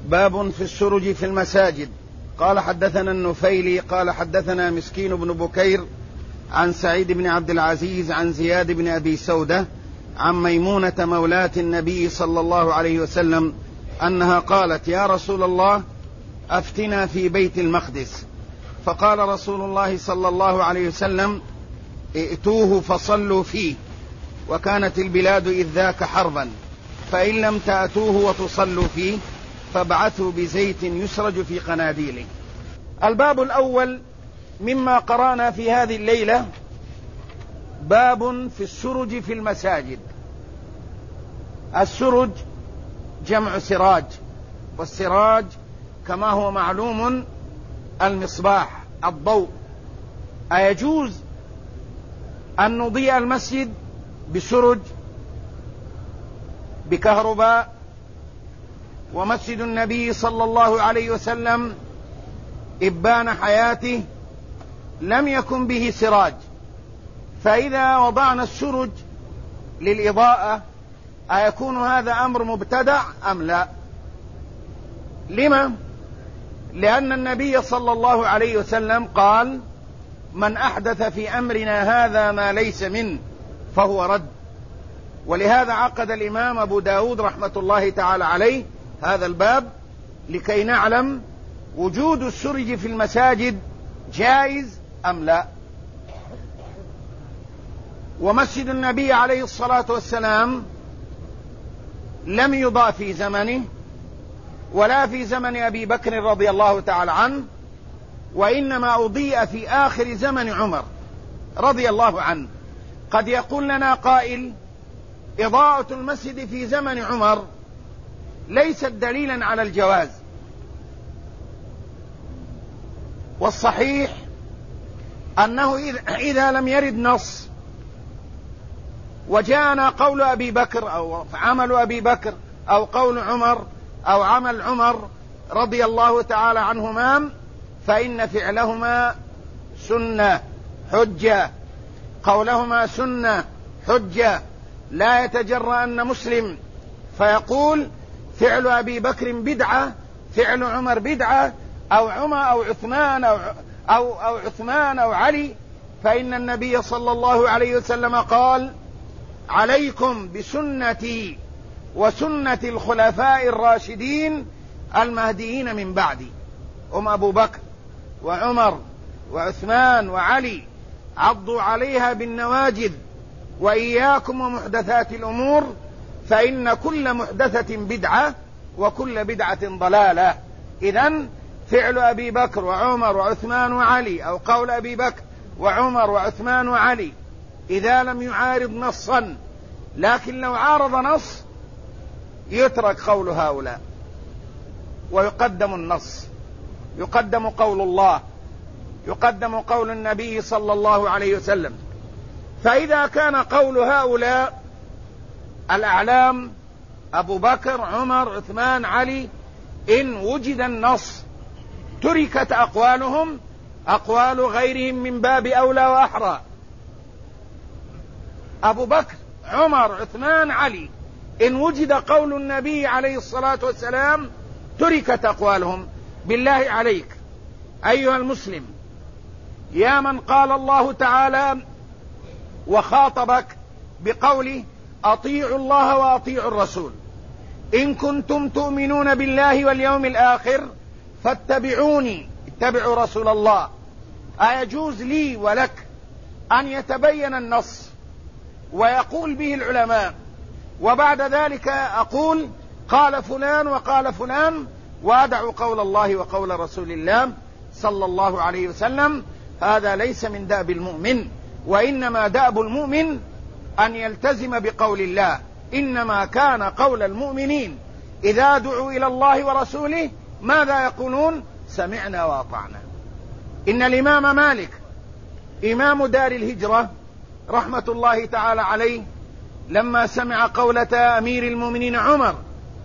باب في السرج في المساجد. قال حدثنا النفيلي قال حدثنا مسكين بن بكير عن سعيد بن عبد العزيز عن زياد بن أبي سودة عن ميمونة مولاة النبي صلى الله عليه وسلم أنها قالت: يا رسول الله أفتنا في بيت المقدس. فقال رسول الله صلى الله عليه وسلم: ائتوه فصلوا فيه، وكانت البلاد إذ ذاك حربا، فإن لم تأتوه وتصلوا فيه فابعثوا بزيت يسرج في قناديله. الباب الأول مما قرأنا في هذه الليلة باب في السرج في المساجد. السرج جمع سراج، والسراج كما هو معلوم المصباح، الضوء. أيجوز أن نضيء المسجد بسرج بكهرباء؟ ومسجد النبي صلى الله عليه وسلم إبان حياته لم يكن به سراج، فإذا وضعنا السرج للإضاءة أيكون هذا أمر مبتدع أم لا؟ لما؟ لأن النبي صلى الله عليه وسلم قال: من أحدث في أمرنا هذا ما ليس منه فهو رد. ولهذا عقد الإمام أبو داود رحمة الله تعالى عليه هذا الباب لكي نعلم وجود السرج في المساجد جائز أم لا. ومسجد النبي عليه الصلاة والسلام لم يضاء في زمنه ولا في زمن أبي بكر رضي الله تعالى عنه، وإنما أضيء في آخر زمن عمر رضي الله عنه. قد يقول لنا قائل: إضاءة المسجد في زمن عمر ليست دليلا على الجواز. والصحيح أنه إذا لم يرد نص وجاءنا قول أبي بكر أو عمل أبي بكر أو قول عمر أو عمل عمر رضي الله تعالى عنهما، فإن فعلهما سنة حجة، قولهما سنة حجة. لا يتجرأ أن مسلم فيقول فعل أبي بكر بدعة، فعل عمر بدعة، أو عمر أو عثمان أو عثمان أو علي. فإن النبي صلى الله عليه وسلم قال: عليكم بسنتي وسنة الخلفاء الراشدين المهديين من بعدي، هم أبو بكر وعمر وعثمان وعلي، عضوا عليها بالنواجذ، وإياكم ومحدثات الأمور، فإن كل محدثة بدعة وكل بدعة ضلالة. إذن فعل أبي بكر وعمر وعثمان وعلي، أو قول أبي بكر وعمر وعثمان وعلي، إذا لم يعارض نصا، لكن لو عارض نص يترك قول هؤلاء ويقدم النص، يقدم قول الله، يقدم قول النبي صلى الله عليه وسلم. فإذا كان قول هؤلاء الأعلام أبو بكر عمر عثمان علي، إن وجد النص تركت أقوالهم، أقوال غيرهم من باب أولى وأحرى. أبو بكر عمر عثمان علي، إن وجد قول النبي عليه الصلاة والسلام تركت أقوالهم. بالله عليك أيها المسلم، يا من قال الله تعالى وخاطبك بقوله: أطيعوا الله وأطيعوا الرسول، إن كنتم تؤمنون بالله واليوم الآخر فاتبعوني، اتبعوا رسول الله. أيجوز لي ولك أن يتبين النص ويقول به العلماء، وبعد ذلك أقول قال فلان وقال فلان، وأدع قول الله وقول رسول الله صلى الله عليه وسلم؟ هذا ليس من دأب المؤمن، وإنما دأب المؤمن أن يلتزم بقول الله. إنما كان قول المؤمنين إذا دعوا إلى الله ورسوله ماذا يقولون؟ سمعنا وأطعنا. إن الإمام مالك إمام دار الهجرة رحمة الله تعالى عليه لما سمع قولة أمير المؤمنين عمر: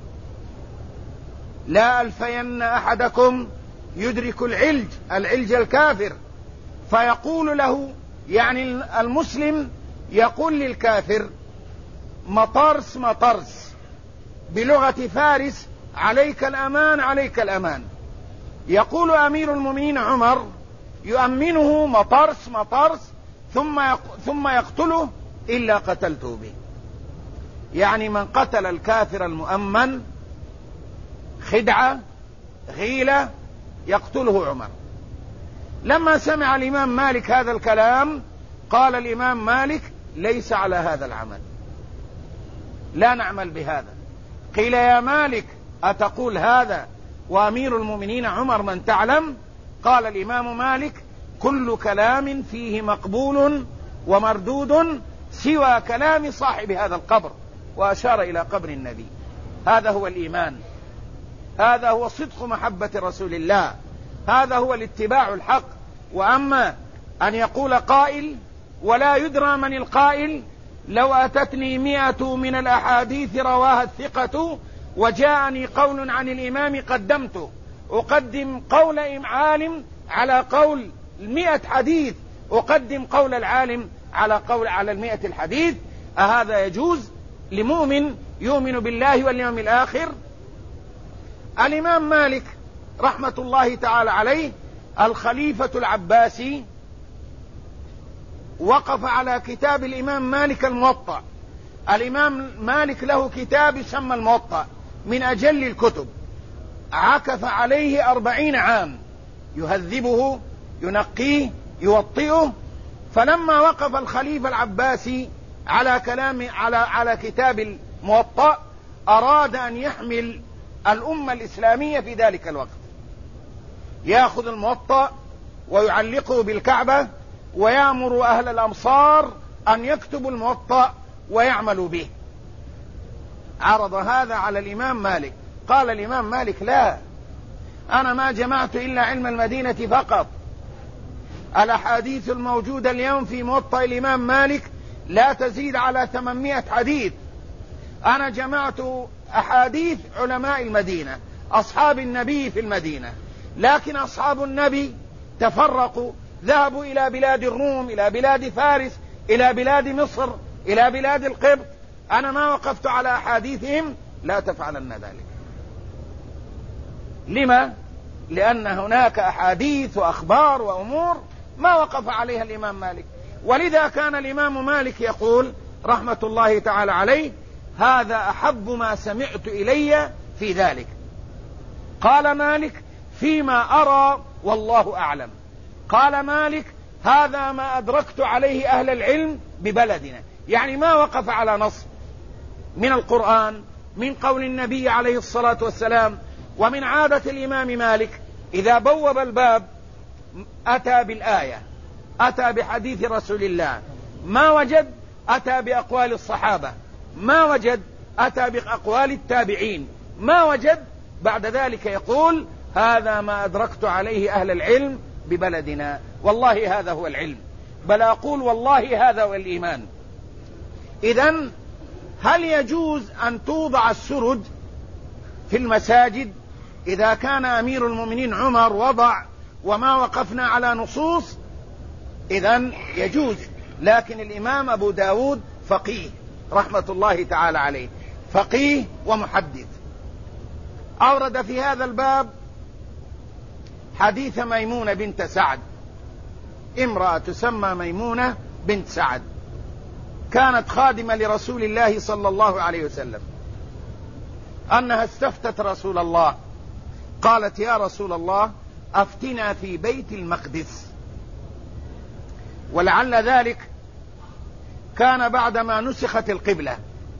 لا ألفين أحدكم يدرك العلج الكافر، فيقول له، يعني المسلم يقول للكافر: مطرس مطرس، بلغة فارس عليك الأمان عليك الأمان. يقول أمير المؤمنين عمر يؤمنه مطرس ثم يقتله إلا قتلته به. يعني من قتل الكافر المؤمن خدعة غيلة يقتله عمر. لما سمع الإمام مالك هذا الكلام قال الإمام مالك ليس على هذا العمل، لا نعمل بهذا. قيل يا مالك أتقول هذا وأمير المؤمنين عمر من تعلم؟ قال الإمام مالك كل كلام فيه مقبول ومردود سوى كلام صاحب هذا القبر، وأشار إلى قبر النبي. هذا هو الإيمان، هذا هو صدق محبة رسول الله، هذا هو الاتباع الحق. وأما أن يقول قائل ولا يدرى من القائل لو أتتني 100 من الأحاديث رواها الثقة وجاءني قول عن الإمام قدمته، أقدم قول عالم على قول 100 حديث، أقدم قول العالم على 100 الحديث. أهذا يجوز لمؤمن يؤمن بالله واليوم الآخر؟ الإمام مالك رحمة الله تعالى عليه الخليفة العباسي وقف على كتاب الإمام مالك الموطأ. الإمام مالك له كتاب يسمى الموطأ من أجل الكتب، عكف عليه 40 عام يهذبه ينقيه يوطئه. فلما وقف الخليفة العباسي على كتاب الموطأ أراد أن يحمل الأمة الإسلامية في ذلك الوقت، يأخذ الموطأ ويعلقه بالكعبة ويأمر أهل الأمصار أن يكتبوا الموطأ ويعملوا به. عرض هذا على الإمام مالك، قال الإمام مالك لا، أنا ما جمعت إلا علم المدينة فقط. الأحاديث الموجودة اليوم في موطأ الإمام مالك لا تزيد على 800 حديث. أنا جمعت أحاديث علماء المدينة أصحاب النبي في المدينة، لكن أصحاب النبي تفرقوا، ذهبوا إلى بلاد الروم، إلى بلاد فارس، إلى بلاد مصر، إلى بلاد القبط. أنا ما وقفت على أحاديثهم، لا تفعلن ذلك. لما؟ لأن هناك أحاديث وأخبار وأمور ما وقف عليها الإمام مالك. ولذا كان الإمام مالك يقول رحمة الله تعالى عليه هذا أحب ما سمعت إلي في ذلك. قال مالك فيما أرى والله أعلم. قال مالك هذا ما أدركت عليه أهل العلم ببلدنا، يعني ما وقف على نص من القرآن من قول النبي عليه الصلاة والسلام. ومن عادة الإمام مالك إذا بوب الباب أتى بالآية، أتى بحديث رسول الله، ما وجد أتى بأقوال الصحابة، ما وجد أتى بأقوال التابعين، ما وجد بعد ذلك يقول هذا ما أدركت عليه أهل العلم ببلدنا. والله هذا هو العلم، بل أقول والله هذا هو الإيمان. إذن هل يجوز أن توضع السرج في المساجد؟ إذا كان أمير المؤمنين عمر وضع وما وقفنا على نصوص إذن يجوز. لكن الإمام أبو داود فقيه رحمة الله تعالى عليه، فقيه ومحدث، أورد في هذا الباب حديث ميمونة بنت سعد، امرأة تسمى ميمونة بنت سعد، كانت خادمة لرسول الله صلى الله عليه وسلم، أنها استفتت رسول الله، قالت يا رسول الله أفتنا في بيت المقدس. ولعل ذلك كان بعدما نسخت القبلة،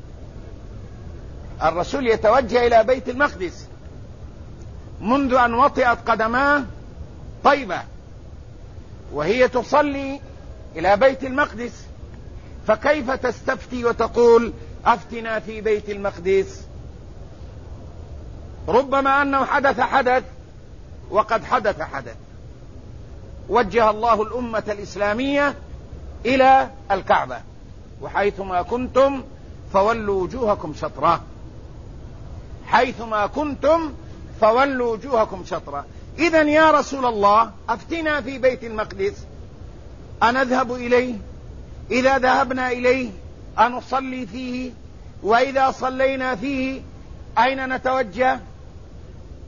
الرسول يتوجه إلى بيت المقدس منذ أن وطئت قدماه طيبة، وهي تصلي إلى بيت المقدس، فكيف تستفتي وتقول أفتنا في بيت المقدس؟ ربما أنه حدث وقد حدث. وجه الله الأمة الإسلامية إلى الكعبة، وحيثما كنتم فولوا وجوهكم شطرة، حيثما كنتم فولوا وجوهكم شطرة. إذن يا رسول الله أفتنا في بيت المقدس، أنذهب إليه؟ إذا ذهبنا إليه أنصلي فيه؟ وإذا صلينا فيه أين نتوجه؟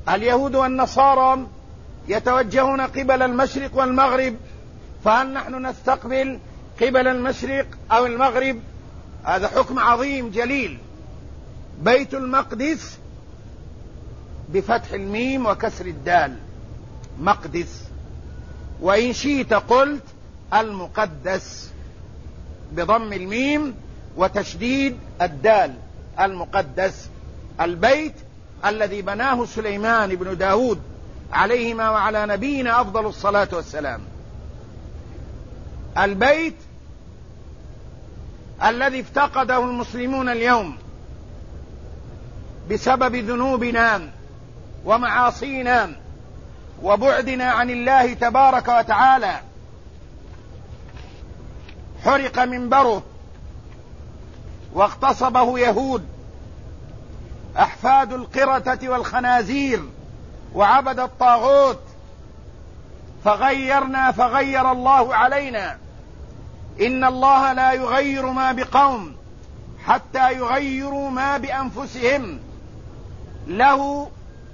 اليهود والنصارى يتوجهون قبل المشرق والمغرب، فهل نحن نستقبل قبل المشرق أو المغرب؟ هذا حكم عظيم جليل. بيت المقدس بفتح الميم وكسر الدال، مقدس، وإن شئت قلت المقدس بضم الميم وتشديد الدال، المقدس، البيت الذي بناه سليمان بن داود عليهما وعلى نبينا أفضل الصلاة والسلام، البيت الذي افتقده المسلمون اليوم بسبب ذنوبنا ومعاصينا وبعدنا عن الله تبارك وتعالى. حرق منبره واغتصبه يهود أحفاد القردة والخنازير وعبد الطاغوت، فغير الله علينا. إن الله لا يغير ما بقوم حتى يغيروا ما بأنفسهم. له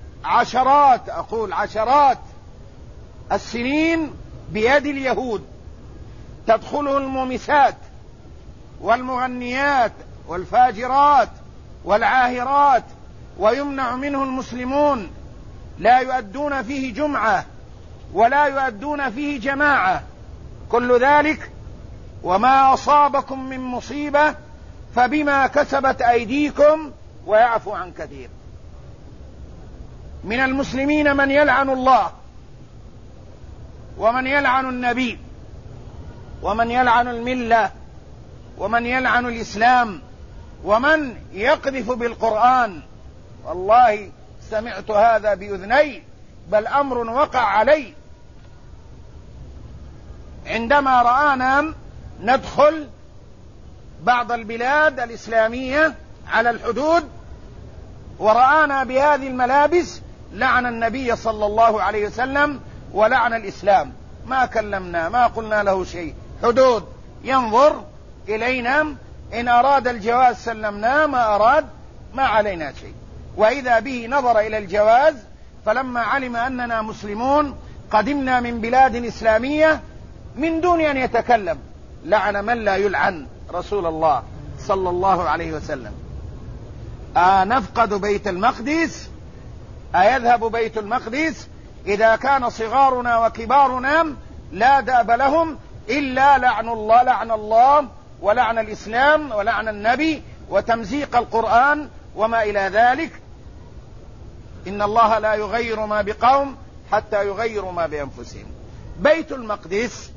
عشرات السنين بيد اليهود تدخله المومسات والمغنيات والفاجرات والعاهرات، ويمنع منه المسلمون، لا يؤدون فيه جمعة ولا يؤدون فيه جماعة. كل ذلك وما أصابكم من مصيبة فبما كسبت أيديكم ويعفو عن كثير. من المسلمين من يلعن الله ومن يلعن النبي ومن يلعن الملة ومن يلعن الإسلام ومن يقذف بالقرآن. والله سمعت هذا بأذني، بل أمر وقع علي عندما رآنا ندخل بعض البلاد الإسلامية على الحدود ورآنا بهذه الملابس، لعن النبي صلى الله عليه وسلم ولعن الإسلام. ما كلمنا، ما قلنا له شيء. حدود ينظر إلينا، إن أراد الجواز سلمناه، ما أراد ما علينا شيء. وإذا به نظر إلى الجواز، فلما علم أننا مسلمون قدمنا من بلاد إسلامية من دون أن يتكلم، لعن من لا يلعن رسول الله صلى الله عليه وسلم. نفقد بيت المقدس؟ أيذهب بيت المقدس إذا كان صغارنا وكبارنا لا دأب لهم إلا لعن الله ولعن الإسلام ولعن النبي وتمزيق القرآن وما إلى ذلك؟ إن الله لا يغير ما بقوم حتى يغيروا ما بأنفسهم. بيت المقدس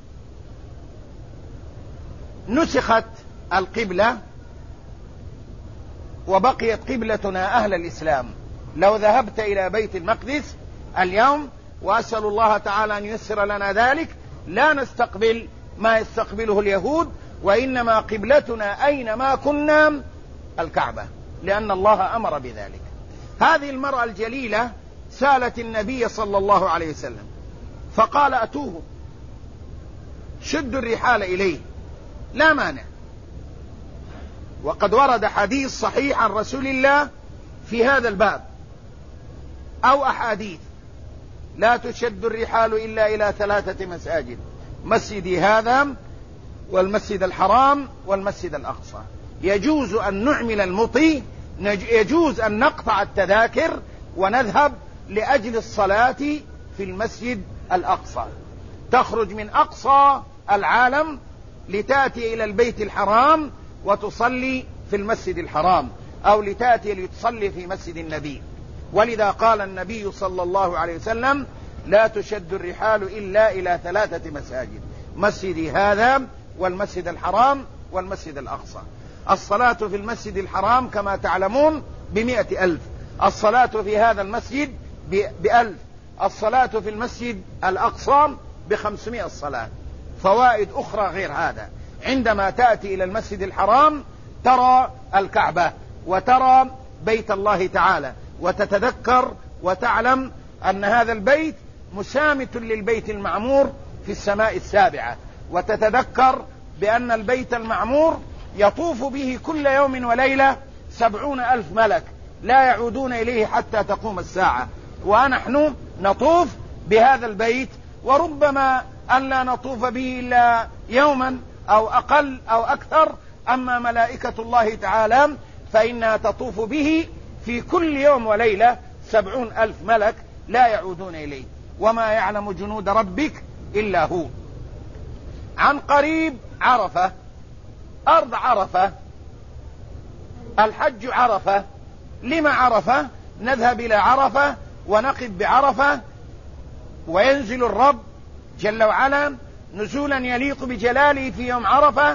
نسخت القبلة وبقيت قبلتنا أهل الإسلام. لو ذهبت إلى بيت المقدس اليوم، وأسأل الله تعالى أن ييسر لنا ذلك، لا نستقبل ما يستقبله اليهود، وإنما قبلتنا أينما كنا الكعبة، لأن الله أمر بذلك. هذه المرأة الجليلة سالت النبي صلى الله عليه وسلم فقال: أتوه، شدوا الرحال إليه، لا مانع. وقد ورد حديث صحيح عن رسول الله في هذا الباب أو أحاديث: لا تشد الرحال إلا إلى 3 مساجد، مسجدي هذا والمسجد الحرام والمسجد الأقصى. يجوز أن نعمل المطي، يجوز أن نقطع التذاكر ونذهب لأجل الصلاة في المسجد الأقصى. تخرج من أقصى العالم لتأتي إلى البيت الحرام وتصلي في المسجد الحرام، أو لتأتي لتصلي في مسجد النبي. ولذا قال النبي صلى الله عليه وسلم: لا تشد الرحال إلا إلى 3 مساجد، مسجدي هذا والمسجد الحرام والمسجد الأقصى. الصلاة في المسجد الحرام كما تعلمون ب100,000، الصلاة في هذا المسجد ب1,000، الصلاة في المسجد الأقصى ب500 صلاة. فوائد أخرى غير هذا: عندما تأتي إلى المسجد الحرام ترى الكعبة وترى بيت الله تعالى، وتتذكر وتعلم أن هذا البيت مسامة للبيت المعمور في السماء السابعة، وتتذكر بأن البيت المعمور يطوف به كل يوم وليلة 70,000 ملك لا يعودون إليه حتى تقوم الساعة. ونحن نطوف بهذا البيت، وربما أن لا نطوف به إلا يوما أو أقل أو أكثر. أما ملائكة الله تعالى فإنها تطوف به في كل يوم وليلة 70,000 ملك لا يعودون إليه، وما يعلم جنود ربك إلا هو. عن قريب عرفة، أرض عرفة، الحج عرفة. لما عرفة؟ نذهب إلى عرفة ونقف بعرفة، وينزل الرب جل وعلا نزولا يليق بجلاله في يوم عرفة،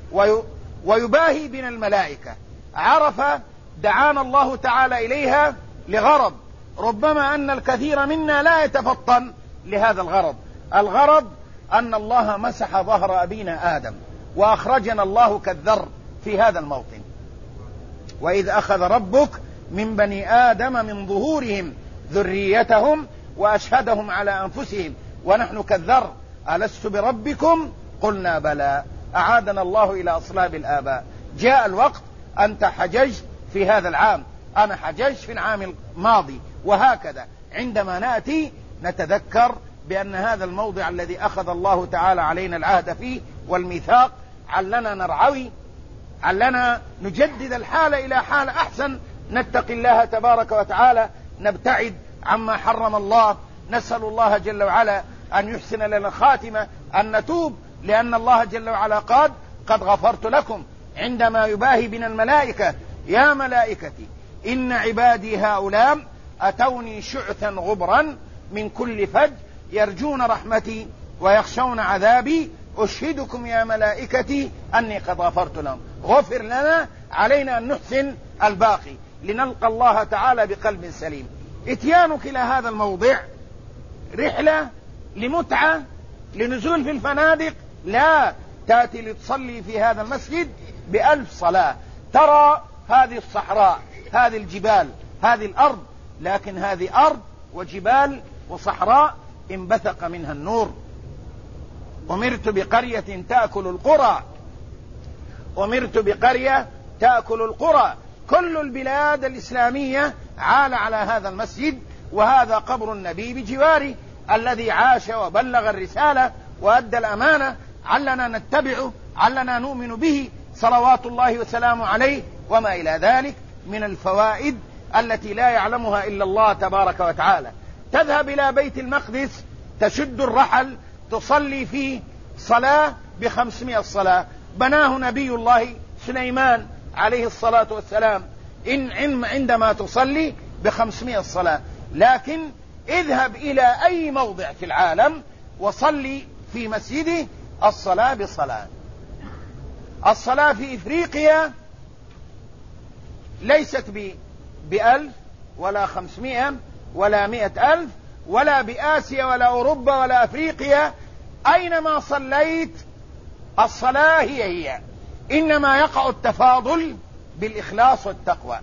ويباهي بنا الملائكة. عرفة دعانا الله تعالى إليها لغرض، ربما أن الكثير منا لا يتفطن لهذا الغرض. الغرض أن الله مسح ظهر أبينا آدم وأخرجنا الله كالذر في هذا الموطن. وإذ أخذ ربك من بني آدم من ظهورهم ذريتهم وأشهدهم على أنفسهم ونحن كالذر ألست بربكم قلنا بلى أعادنا الله إلى أصلاب الآباء. جاء الوقت، أنت حججت في هذا العام، أنا حججت في العام الماضي، وهكذا عندما نأتي نتذكر بأن هذا الموضع الذي أخذ الله تعالى علينا العهد فيه والميثاق علنا نرعوي، علنا نجدد الحالة إلى حالة أحسن، نتقي الله تبارك وتعالى، نبتعد عما حرم الله، نسأل الله جل وعلا أن يحسن لنا الخاتمة، أن نتوب، لأن الله جل وعلا قد غفرت لكم. عندما يباهي بنا الملائكة: يا ملائكتي إن عبادي هؤلاء أتوني شعثا غبرا من كل فج يرجون رحمتي ويخشون عذابي أشهدكم يا ملائكتي أني قد غفرت لهم. غفر لنا، علينا أن نحسن الباقي لنلقى الله تعالى بقلب سليم. اتيانك إلى هذا الموضع رحلة لمتعة لنزول في الفنادق؟ لا، تأتي لتصلي في هذا المسجد ب1000 صلاة. ترى هذه الصحراء، هذه الجبال، هذه الأرض، لكن هذه أرض وجبال وصحراء انبثق منها النور. أمرت بقرية تأكل القرى، أمرت بقرية تأكل القرى. كل البلاد الإسلامية عال على هذا المسجد، وهذا قبر النبي بجواره الذي عاش وبلغ الرسالة وأدى الأمانة. علنا نتبعه، علنا نؤمن به صلوات الله وسلامه عليه، وما إلى ذلك من الفوائد التي لا يعلمها إلا الله تبارك وتعالى. تذهب إلى بيت المقدس، تشد الرحل، تصلي فيه صلاة ب500 صلاة بناه نبي الله سليمان عليه الصلاة والسلام عندما تصلي ب500 صلاة. لكن اذهب إلى أي موضع في العالم وصلي في مسجده الصلاة بصلاة. الصلاة في إفريقيا ليست ب1000 ولا 500 ولا 100,000، ولا بآسيا ولا أوروبا ولا أفريقيا. أينما صليت الصلاة هي، إنما يقع التفاضل بالإخلاص والتقوى.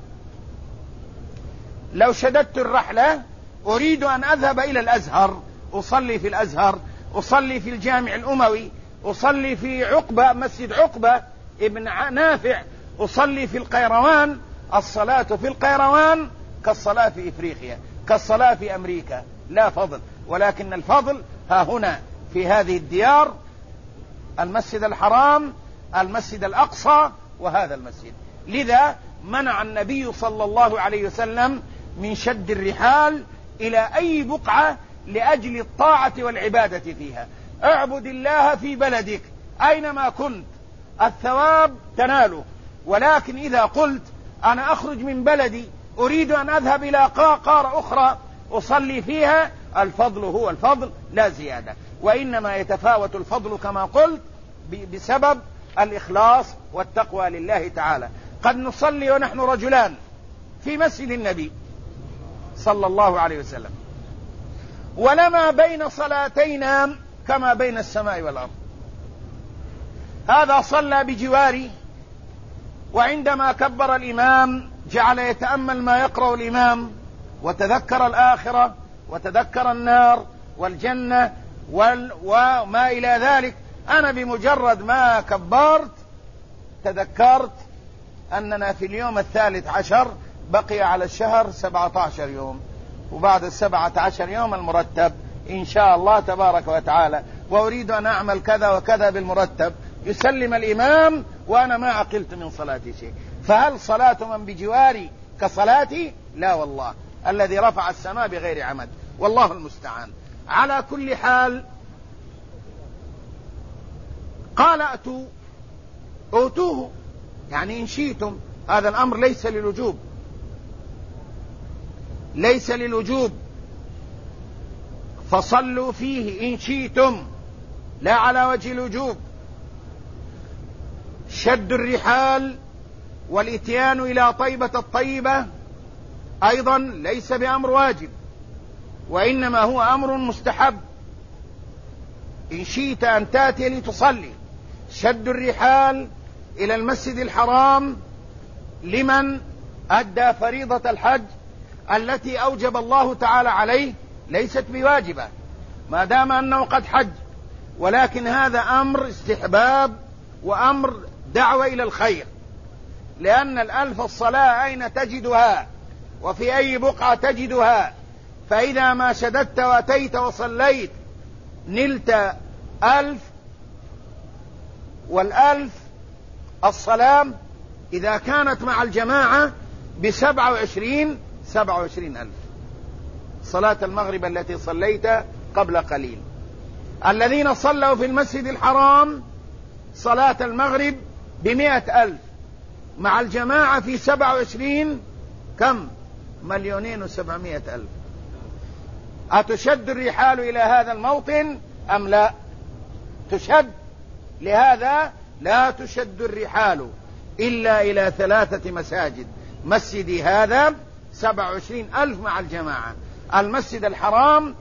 لو شددت الرحلة أريد أن أذهب إلى الأزهر، أصلي في الأزهر، أصلي في الجامع الأموي، أصلي في عقبة مسجد عقبة ابن نافع، أصلي في القيروان. الصلاة في القيروان كالصلاة في إفريقيا، كالصلاة في أمريكا، لا فضل، ولكن الفضل ها هنا في هذه الديار: المسجد الحرام، المسجد الأقصى، وهذا المسجد. لذا منع النبي صلى الله عليه وسلم من شد الرحال إلى أي بقعة لأجل الطاعة والعبادة فيها. اعبد الله في بلدك أينما كنت، الثواب تناله. ولكن إذا قلت أنا أخرج من بلدي أريد أن أذهب إلى قارة أخرى أصلي فيها، الفضل هو الفضل لا زيادة، وإنما يتفاوت الفضل كما قلت بسبب الإخلاص والتقوى لله تعالى. قد نصلي ونحن رجلان في مسجد النبي صلى الله عليه وسلم، ولما بين صلاتينا كما بين السماء والأرض. هذا صلى بجواري، وعندما كبر الإمام جعل يتأمل ما يقرأ الإمام، وتذكر الآخرة وتذكر النار والجنة وما إلى ذلك. أنا بمجرد ما كبرت تذكرت أننا في اليوم 13 بقي على الشهر 17 يوم، وبعد 17 يوم المرتب إن شاء الله تبارك وتعالى، وأريد أن أعمل كذا وكذا بالمرتب، يسلم الإمام وأنا ما عقلت من صلاتي شيء. فهل صلاة من بجواري كصلاتي؟ لا والله، الذي رفع السماء بغير عمد، والله المستعان. على كل حال قال أوتوه، يعني إن شئتم، هذا الأمر ليس للوجوب، ليس للوجوب، فصلوا فيه إن شئتم، لا على وجه الوجوب. شد الرحال والإتيان إلى طيبة الطيبة أيضا ليس بأمر واجب، وإنما هو أمر مستحب، إن شئت أن تأتي لتصلي. شد الرحال إلى المسجد الحرام لمن أدى فريضة الحج التي أوجب الله تعالى عليه ليست بواجبة ما دام أنه قد حج، ولكن هذا أمر استحباب وأمر دعوة إلى الخير، لأن الألف الصلاة أين تجدها وفي أي بقعة تجدها؟ فإذا ما شددت وأتيت وصليت نلت 1000، والألف الصلاة إذا كانت مع الجماعة ب27 ألف. صلاة المغرب التي صليت قبل قليل، الذين صلوا في المسجد الحرام صلاة المغرب ب100 ألف، مع الجماعة في 27 كم؟ 2,700,000. أتشد الرحال إلى هذا الموطن أم لا؟ تشد. لهذا لا تشد الرحال إلا إلى 3 مساجد، مسجدي هذا 27 ألف مع الجماعة، المسجد الحرام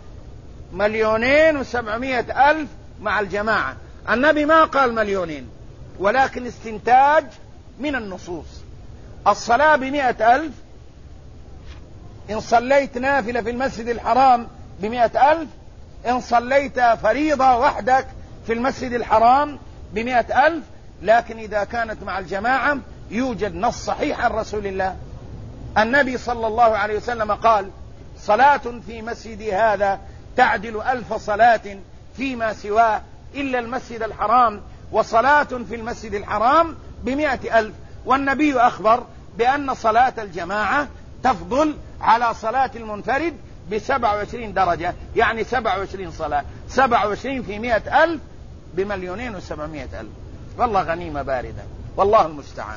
2,700,000 مع الجماعة. النبي ما قال 2,000,000، ولكن استنتاج من النصوص. الصلاة ب100 ألف، إن صليت نافلة في المسجد الحرام ب100 ألف، إن صليت فريضة وحدك في المسجد الحرام ب100 ألف. لكن إذا كانت مع الجماعة يوجد نص صحيح عن رسول الله، النبي صلى الله عليه وسلم قال: صلاة في مسجدي هذا تعدل 1000 صلاة فيما سواه إلا المسجد الحرام، وصلاة في المسجد الحرام ب100 ألف. والنبي أخبر بأن صلاة الجماعة تفضل على صلاة المنفرد ب27 درجة، يعني 27 صلاة، 27 في 100 ألف ب2,700,000. والله غنيمة باردة، والله المستعان.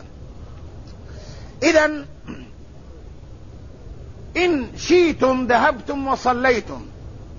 إذن إن شئتم ذهبتم وصليتم.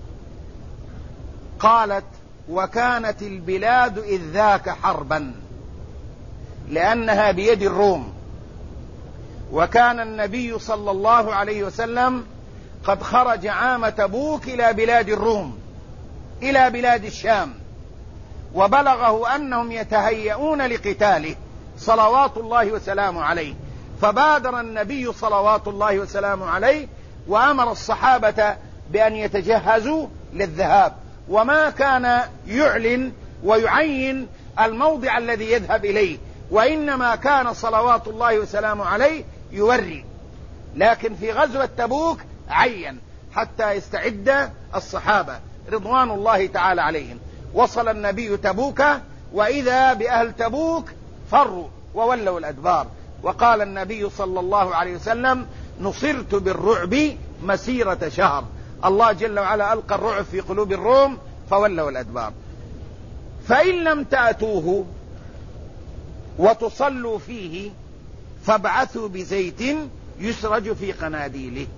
قالت: وكانت البلاد إذ ذاك حربا، لأنها بيد الروم، وكان النبي صلى الله عليه وسلم قد خرج عام تبوك إلى بلاد الروم، إلى بلاد الشام، وبلغه أنهم يتهيئون لقتاله صلوات الله وسلامه عليه، فبادر النبي صلوات الله وسلامه عليه وأمر الصحابة بأن يتجهزوا للذهاب، وما كان يعلن ويعين الموضع الذي يذهب إليه، وإنما كان صلوات الله وسلامه عليه يوري. لكن في غزوة تبوك عين حتى يستعد الصحابة رضوان الله تعالى عليهم. وصل النبي تبوك وإذا بأهل تبوك فروا وولوا الأدبار، وقال النبي صلى الله عليه وسلم: نصرت بالرعب مسيرة شهر. الله جل وعلا ألقى الرعب في قلوب الروم فولوا الأدبار. فإن لم تأتوه وتصلوا فيه فابعثوا بزيت يسرج في قناديله.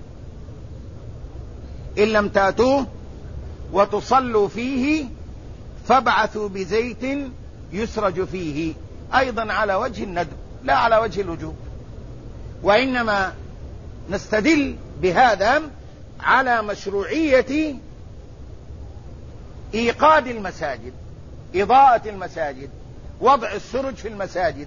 إن لم تأتوه وتصلوا فيه فابعثوا بزيت يسرج فيه، أيضا على وجه الندب لا على وجه الوجوب، وإنما نستدل بهذا على مشروعية إيقاد المساجد، إضاءة المساجد، وضع السرج في المساجد.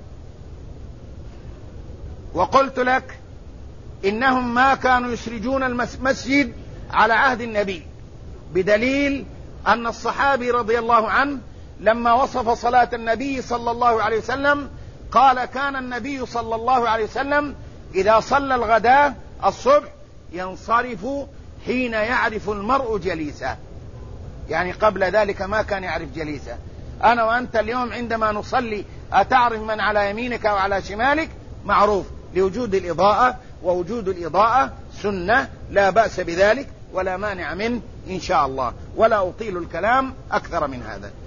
وقلت لك إنهم ما كانوا يسرجون المسجد على عهد النبي، بدليل أن الصحابي رضي الله عنه لما وصف صلاة النبي صلى الله عليه وسلم قال: كان النبي صلى الله عليه وسلم إذا صلى الغداء الصبح ينصرف حين يعرف المرء جليسه، يعني قبل ذلك ما كان يعرف جليسه. أنا وأنت اليوم عندما نصلي أتعرف من على يمينك أو على شمالك؟ معروف، لوجود الإضاءة، ووجود الإضاءة سنة لا بأس بذلك ولا مانع منه إن شاء الله، ولا أطيل الكلام أكثر من هذا.